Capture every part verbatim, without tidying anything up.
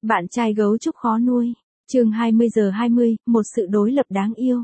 Bạn trai gấu trúc khó nuôi. Chương hai mươi giờ hai mươi, một sự đối lập đáng yêu.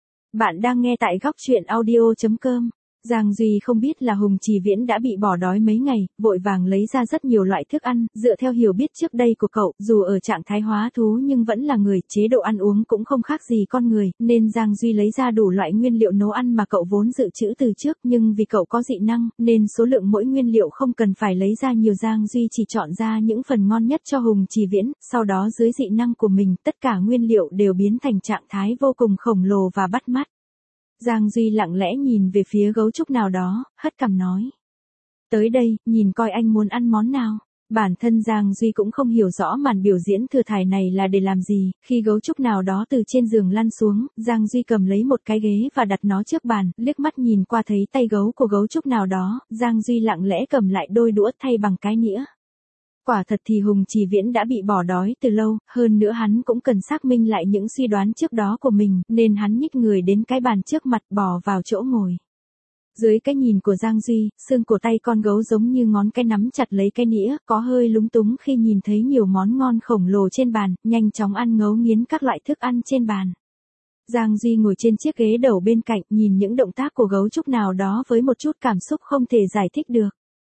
Bạn đang nghe tại góc truyện audio chấm com. Giang Duy không biết là Hùng Trì Viễn đã bị bỏ đói mấy ngày, vội vàng lấy ra rất nhiều loại thức ăn, dựa theo hiểu biết trước đây của cậu, dù ở trạng thái hóa thú nhưng vẫn là người, chế độ ăn uống cũng không khác gì con người, nên Giang Duy lấy ra đủ loại nguyên liệu nấu ăn mà cậu vốn dự trữ từ trước, nhưng vì cậu có dị năng, nên số lượng mỗi nguyên liệu không cần phải lấy ra nhiều. Giang Duy chỉ chọn ra những phần ngon nhất cho Hùng Trì Viễn, sau đó dưới dị năng của mình, tất cả nguyên liệu đều biến thành trạng thái vô cùng khổng lồ và bắt mắt. Giang Duy lặng lẽ nhìn về phía gấu trúc nào đó, hất cằm nói. Tới đây, nhìn coi anh muốn ăn món nào. Bản thân Giang Duy cũng không hiểu rõ màn biểu diễn thừa thải này là để làm gì, khi gấu trúc nào đó từ trên giường lăn xuống, Giang Duy cầm lấy một cái ghế và đặt nó trước bàn, liếc mắt nhìn qua thấy tay gấu của gấu trúc nào đó, Giang Duy lặng lẽ cầm lại đôi đũa thay bằng cái nĩa. Quả thật thì Hùng Trì Viễn đã bị bỏ đói từ lâu, hơn nữa hắn cũng cần xác minh lại những suy đoán trước đó của mình, nên hắn nhích người đến cái bàn trước mặt bò vào chỗ ngồi. Dưới cái nhìn của Giang Duy, xương cổ tay con gấu giống như ngón cái nắm chặt lấy cái nĩa, có hơi lúng túng khi nhìn thấy nhiều món ngon khổng lồ trên bàn, nhanh chóng ăn ngấu nghiến các loại thức ăn trên bàn. Giang Duy ngồi trên chiếc ghế đầu bên cạnh, nhìn những động tác của gấu trúc nào đó với một chút cảm xúc không thể giải thích được.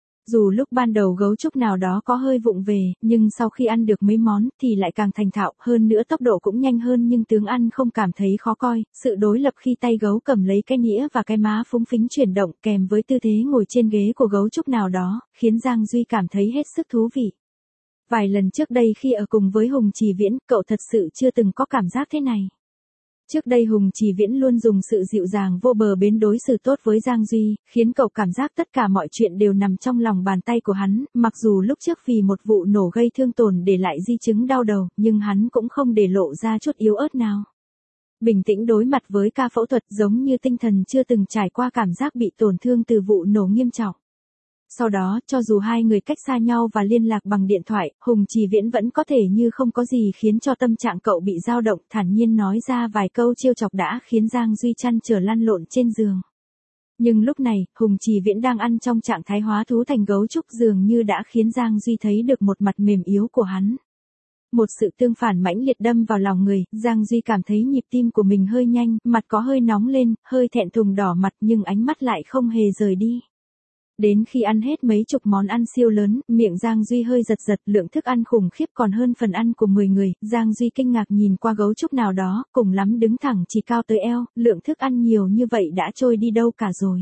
Dù lúc ban đầu gấu trúc nào đó có hơi vụng về, nhưng sau khi ăn được mấy món thì lại càng thành thạo, hơn nữa tốc độ cũng nhanh hơn nhưng tướng ăn không cảm thấy khó coi. Sự đối lập khi tay gấu cầm lấy cái nĩa và cái má phúng phính chuyển động kèm với tư thế ngồi trên ghế của gấu trúc nào đó, khiến Giang Duy cảm thấy hết sức thú vị. Vài lần trước đây khi ở cùng với Hùng Trì Viễn, cậu thật sự chưa từng có cảm giác thế này. Trước đây Hùng Trì Viễn luôn dùng sự dịu dàng vô bờ bến đối xử tốt với Giang Duy, khiến cậu cảm giác tất cả mọi chuyện đều nằm trong lòng bàn tay của hắn, mặc dù lúc trước vì một vụ nổ gây thương tổn để lại di chứng đau đầu, nhưng hắn cũng không để lộ ra chút yếu ớt nào. Bình tĩnh đối mặt với ca phẫu thuật giống như tinh thần chưa từng trải qua cảm giác bị tổn thương từ vụ nổ nghiêm trọng. Sau đó, cho dù hai người cách xa nhau và liên lạc bằng điện thoại, Hùng Trì Viễn vẫn có thể như không có gì khiến cho tâm trạng cậu bị dao động, thản nhiên nói ra vài câu trêu chọc đã khiến Giang Duy trăn trở lăn lộn trên giường. Nhưng lúc này, Hùng Trì Viễn đang ăn trong trạng thái hóa thú thành gấu trúc dường như đã khiến Giang Duy thấy được một mặt mềm yếu của hắn. Một sự tương phản mãnh liệt đâm vào lòng người, Giang Duy cảm thấy nhịp tim của mình hơi nhanh, mặt có hơi nóng lên, hơi thẹn thùng đỏ mặt nhưng ánh mắt lại không hề rời đi. Đến khi ăn hết mấy chục món ăn siêu lớn, miệng Giang Duy hơi giật giật, lượng thức ăn khủng khiếp còn hơn phần ăn của mười người, Giang Duy kinh ngạc nhìn qua gấu trúc nào đó, cùng lắm đứng thẳng chỉ cao tới eo, lượng thức ăn nhiều như vậy đã trôi đi đâu cả rồi.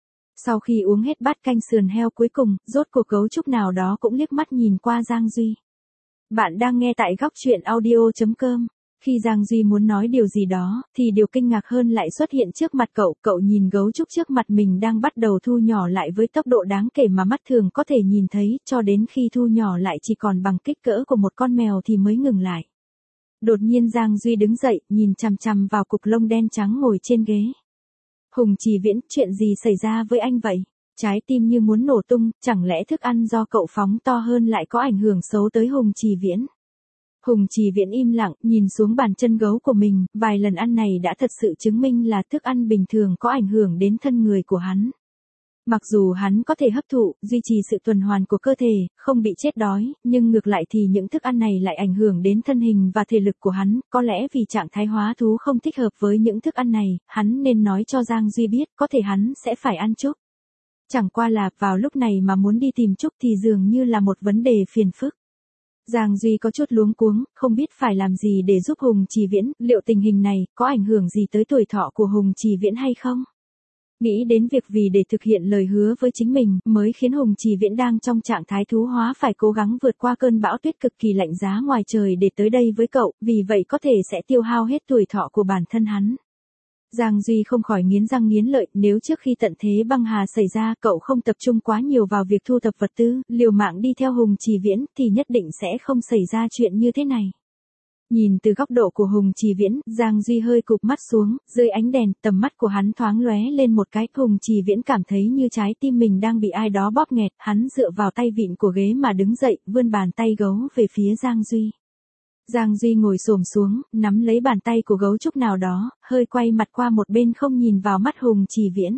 Sau khi uống hết bát canh sườn heo cuối cùng, rốt cuộc gấu trúc nào đó cũng liếc mắt nhìn qua Giang Duy. Bạn đang nghe tại góc truyện audio chấm com. Khi Giang Duy muốn nói điều gì đó, thì điều kinh ngạc hơn lại xuất hiện trước mặt cậu, cậu nhìn gấu trúc trước mặt mình đang bắt đầu thu nhỏ lại với tốc độ đáng kể mà mắt thường có thể nhìn thấy, cho đến khi thu nhỏ lại chỉ còn bằng kích cỡ của một con mèo thì mới ngừng lại. Đột nhiên Giang Duy đứng dậy, nhìn chằm chằm vào cục lông đen trắng ngồi trên ghế. Hùng Trì Viễn, chuyện gì xảy ra với anh vậy? Trái tim như muốn nổ tung, chẳng lẽ thức ăn do cậu phóng to hơn lại có ảnh hưởng xấu tới Hùng Trì Viễn? Hùng Trì Viễn im lặng, nhìn xuống bàn chân gấu của mình, vài lần ăn này đã thật sự chứng minh là thức ăn bình thường có ảnh hưởng đến thân người của hắn. Mặc dù hắn có thể hấp thụ, duy trì sự tuần hoàn của cơ thể, không bị chết đói, nhưng ngược lại thì những thức ăn này lại ảnh hưởng đến thân hình và thể lực của hắn, có lẽ vì trạng thái hóa thú không thích hợp với những thức ăn này, hắn nên nói cho Giang Duy biết, có thể hắn sẽ phải ăn Trúc. Chẳng qua là, vào lúc này mà muốn đi tìm Trúc thì dường như là một vấn đề phiền phức. Giang Duy có chút luống cuống, không biết phải làm gì để giúp Hùng Trì Viễn, liệu tình hình này có ảnh hưởng gì tới tuổi thọ của Hùng Trì Viễn hay không? Nghĩ đến việc vì để thực hiện lời hứa với chính mình, mới khiến Hùng Trì Viễn đang trong trạng thái thú hóa phải cố gắng vượt qua cơn bão tuyết cực kỳ lạnh giá ngoài trời để tới đây với cậu, vì vậy có thể sẽ tiêu hao hết tuổi thọ của bản thân hắn. Giang Duy không khỏi nghiến răng nghiến lợi, nếu trước khi tận thế băng hà xảy ra cậu không tập trung quá nhiều vào việc thu thập vật tư, liều mạng đi theo Hùng Trì Viễn, thì nhất định sẽ không xảy ra chuyện như thế này. Nhìn từ góc độ của Hùng Trì Viễn, Giang Duy hơi cụp mắt xuống, dưới ánh đèn, tầm mắt của hắn thoáng lóe lên một cái, Hùng Trì Viễn cảm thấy như trái tim mình đang bị ai đó bóp nghẹt, hắn dựa vào tay vịn của ghế mà đứng dậy, vươn bàn tay gấu về phía Giang Duy. Giang Duy ngồi xổm xuống, nắm lấy bàn tay của gấu trúc nào đó, hơi quay mặt qua một bên không nhìn vào mắt Hùng Trì Viễn.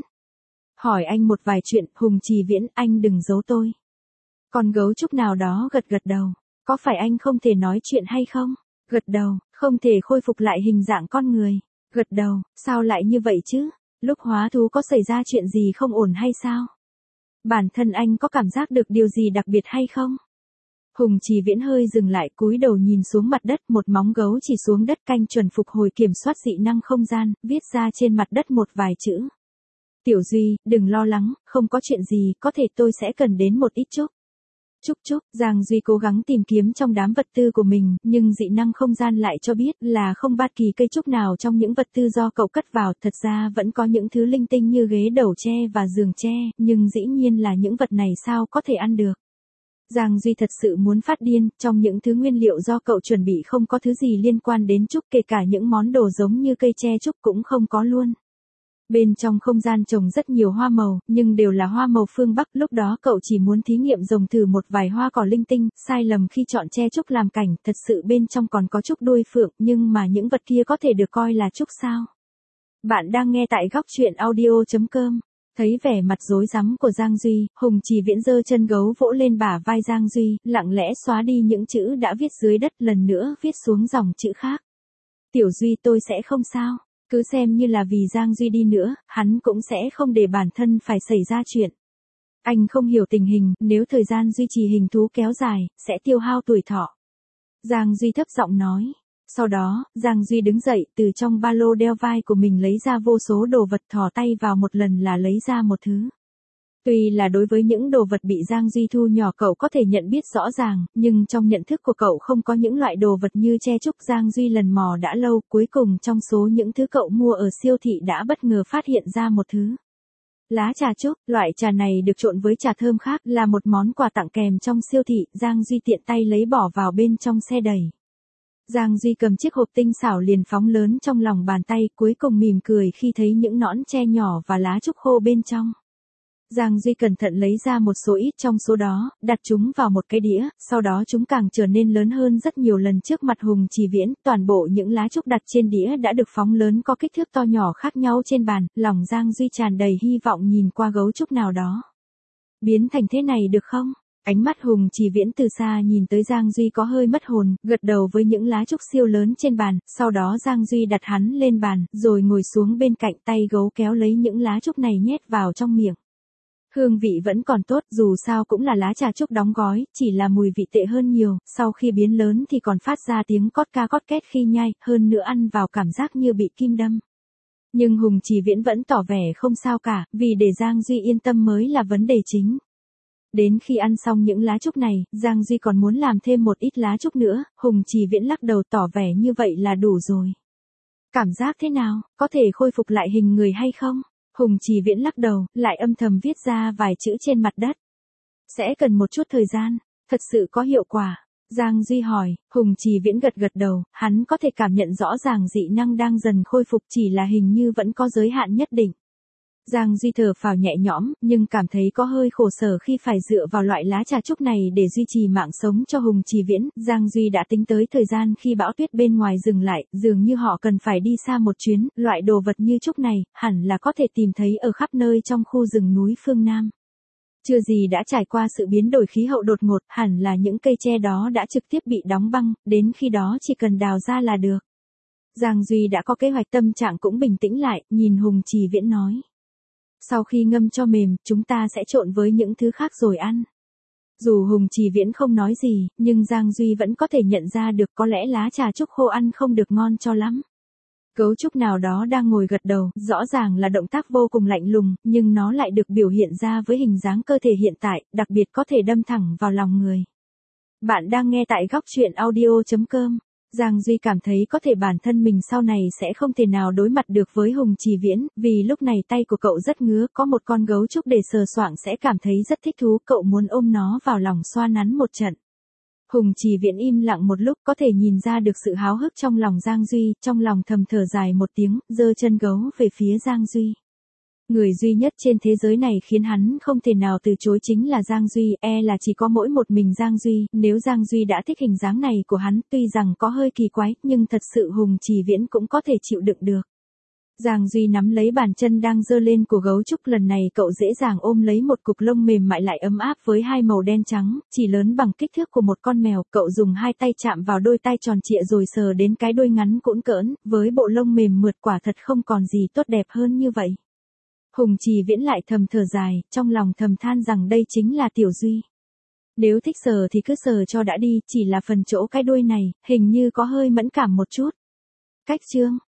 Hỏi anh một vài chuyện, Hùng Trì Viễn, anh đừng giấu tôi. Con gấu trúc nào đó gật gật đầu. Có phải anh không thể nói chuyện hay không? Gật đầu, không thể khôi phục lại hình dạng con người. Gật đầu, sao lại như vậy chứ? Lúc hóa thú có xảy ra chuyện gì không ổn hay sao? Bản thân anh có cảm giác được điều gì đặc biệt hay không? Hùng Trì Viễn hơi dừng lại, cúi đầu nhìn xuống mặt đất, một móng gấu chỉ xuống đất canh chuẩn phục hồi kiểm soát dị năng không gian, viết ra trên mặt đất một vài chữ. Tiểu Duy, đừng lo lắng, không có chuyện gì, có thể tôi sẽ cần đến một ít trúc. Trúc trúc, Giang Duy cố gắng tìm kiếm trong đám vật tư của mình, nhưng dị năng không gian lại cho biết là không bất kỳ cây trúc nào trong những vật tư do cậu cất vào, thật ra vẫn có những thứ linh tinh như ghế đầu tre và giường tre, nhưng dĩ nhiên là những vật này sao có thể ăn được. Giang Duy thật sự muốn phát điên, trong những thứ nguyên liệu do cậu chuẩn bị không có thứ gì liên quan đến trúc, kể cả những món đồ giống như cây tre trúc cũng không có luôn. Bên trong không gian trồng rất nhiều hoa màu, nhưng đều là hoa màu phương Bắc, lúc đó cậu chỉ muốn thí nghiệm trồng thử một vài hoa cỏ linh tinh, sai lầm khi chọn tre trúc làm cảnh, thật sự bên trong còn có trúc đuôi phượng, nhưng mà những vật kia có thể được coi là trúc sao? Bạn đang nghe tại góc truyện audio chấm com. Thấy vẻ mặt rối rắm của Giang Duy, Hùng Trì Viễn giơ chân gấu vỗ lên bả vai Giang Duy, lặng lẽ xóa đi những chữ đã viết dưới đất, lần nữa viết xuống dòng chữ khác. Tiểu Duy, tôi sẽ không sao. Cứ xem như là vì Giang Duy đi nữa, hắn cũng sẽ không để bản thân phải xảy ra chuyện. Anh không hiểu tình hình, nếu thời gian duy trì hình thú kéo dài, sẽ tiêu hao tuổi thọ. Giang Duy thấp giọng nói. Sau đó, Giang Duy đứng dậy, từ trong ba lô đeo vai của mình lấy ra vô số đồ vật, thò tay vào một lần là lấy ra một thứ. Tuy là đối với những đồ vật bị Giang Duy thu nhỏ cậu có thể nhận biết rõ ràng, nhưng trong nhận thức của cậu không có những loại đồ vật như tre trúc. Giang Duy lần mò đã lâu, cuối cùng trong số những thứ cậu mua ở siêu thị đã bất ngờ phát hiện ra một thứ. Lá trà trúc, loại trà này được trộn với trà thơm khác, là một món quà tặng kèm trong siêu thị. Giang Duy tiện tay lấy bỏ vào bên trong xe đẩy. Giang Duy cầm chiếc hộp tinh xảo liền phóng lớn trong lòng bàn tay, cuối cùng mỉm cười khi thấy những nõn tre nhỏ và lá trúc khô bên trong. Giang Duy cẩn thận lấy ra một số ít trong số đó, đặt chúng vào một cái đĩa, sau đó chúng càng trở nên lớn hơn rất nhiều lần trước mặt Hùng Trì Viễn. Toàn bộ những lá trúc đặt trên đĩa đã được phóng lớn có kích thước to nhỏ khác nhau trên bàn, lòng Giang Duy tràn đầy hy vọng nhìn qua gấu trúc nào đó. Biến thành thế này được không? Ánh mắt Hùng Trì Viễn từ xa nhìn tới Giang Duy có hơi mất hồn, gật đầu với những lá trúc siêu lớn trên bàn, sau đó Giang Duy đặt hắn lên bàn, rồi ngồi xuống bên cạnh, tay gấu kéo lấy những lá trúc này nhét vào trong miệng. Hương vị vẫn còn tốt, dù sao cũng là lá trà trúc đóng gói, chỉ là mùi vị tệ hơn nhiều, sau khi biến lớn thì còn phát ra tiếng cót ca cót két khi nhai, hơn nữa ăn vào cảm giác như bị kim đâm. Nhưng Hùng Trì Viễn vẫn tỏ vẻ không sao cả, vì để Giang Duy yên tâm mới là vấn đề chính. Đến khi ăn xong những lá trúc này, Giang Duy còn muốn làm thêm một ít lá trúc nữa, Hùng Trì Viễn lắc đầu tỏ vẻ như vậy là đủ rồi. Cảm giác thế nào, có thể khôi phục lại hình người hay không? Hùng Trì Viễn lắc đầu, lại âm thầm viết ra vài chữ trên mặt đất. Sẽ cần một chút thời gian, thật sự có hiệu quả. Giang Duy hỏi, Hùng Trì Viễn gật gật đầu, hắn có thể cảm nhận rõ ràng dị năng đang dần khôi phục, chỉ là hình như vẫn có giới hạn nhất định. Giang Duy thở phào nhẹ nhõm, nhưng cảm thấy có hơi khổ sở khi phải dựa vào loại lá trà trúc này để duy trì mạng sống cho Hùng Trì Viễn. Giang Duy đã tính tới thời gian khi bão tuyết bên ngoài dừng lại, dường như họ cần phải đi xa một chuyến, loại đồ vật như trúc này, hẳn là có thể tìm thấy ở khắp nơi trong khu rừng núi phương Nam. Chưa gì đã trải qua sự biến đổi khí hậu đột ngột, hẳn là những cây tre đó đã trực tiếp bị đóng băng, đến khi đó chỉ cần đào ra là được. Giang Duy đã có kế hoạch, tâm trạng cũng bình tĩnh lại, nhìn Hùng Trì Viễn nói. Sau khi ngâm cho mềm, chúng ta sẽ trộn với những thứ khác rồi ăn. Dù Hùng Trì Viễn không nói gì, nhưng Giang Duy vẫn có thể nhận ra được có lẽ lá trà trúc khô ăn không được ngon cho lắm. Gấu trúc nào đó đang ngồi gật đầu, rõ ràng là động tác vô cùng lạnh lùng, nhưng nó lại được biểu hiện ra với hình dáng cơ thể hiện tại, đặc biệt có thể đâm thẳng vào lòng người. Bạn đang nghe tại góc truyện audio chấm com. Giang Duy cảm thấy có thể bản thân mình sau này sẽ không thể nào đối mặt được với Hùng Trì Viễn, vì lúc này tay của cậu rất ngứa, có một con gấu trúc để sờ soạng sẽ cảm thấy rất thích thú, cậu muốn ôm nó vào lòng xoa nắn một trận. Hùng Trì Viễn im lặng một lúc, có thể nhìn ra được sự háo hức trong lòng Giang Duy, trong lòng thầm thở dài một tiếng, giơ chân gấu về phía Giang Duy. Người duy nhất trên thế giới này khiến hắn không thể nào từ chối chính là Giang Duy, e là chỉ có mỗi một mình Giang Duy, nếu Giang Duy đã thích hình dáng này của hắn, tuy rằng có hơi kỳ quái, nhưng thật sự Hùng Trì Viễn cũng có thể chịu đựng được. Giang Duy nắm lấy bàn chân đang giơ lên của gấu trúc, lần này cậu dễ dàng ôm lấy một cục lông mềm mại lại ấm áp với hai màu đen trắng, chỉ lớn bằng kích thước của một con mèo. Cậu dùng hai tay chạm vào đôi tai tròn trịa rồi sờ đến cái đuôi ngắn cũn cỡn, với bộ lông mềm mượt, quả thật không còn gì tốt đẹp hơn như vậy. Hùng Trì Viễn lại thầm thở dài, trong lòng thầm than rằng đây chính là Tiểu Duy. Nếu thích sờ thì cứ sờ cho đã đi, chỉ là phần chỗ cái đuôi này, hình như có hơi mẫn cảm một chút. Cách chương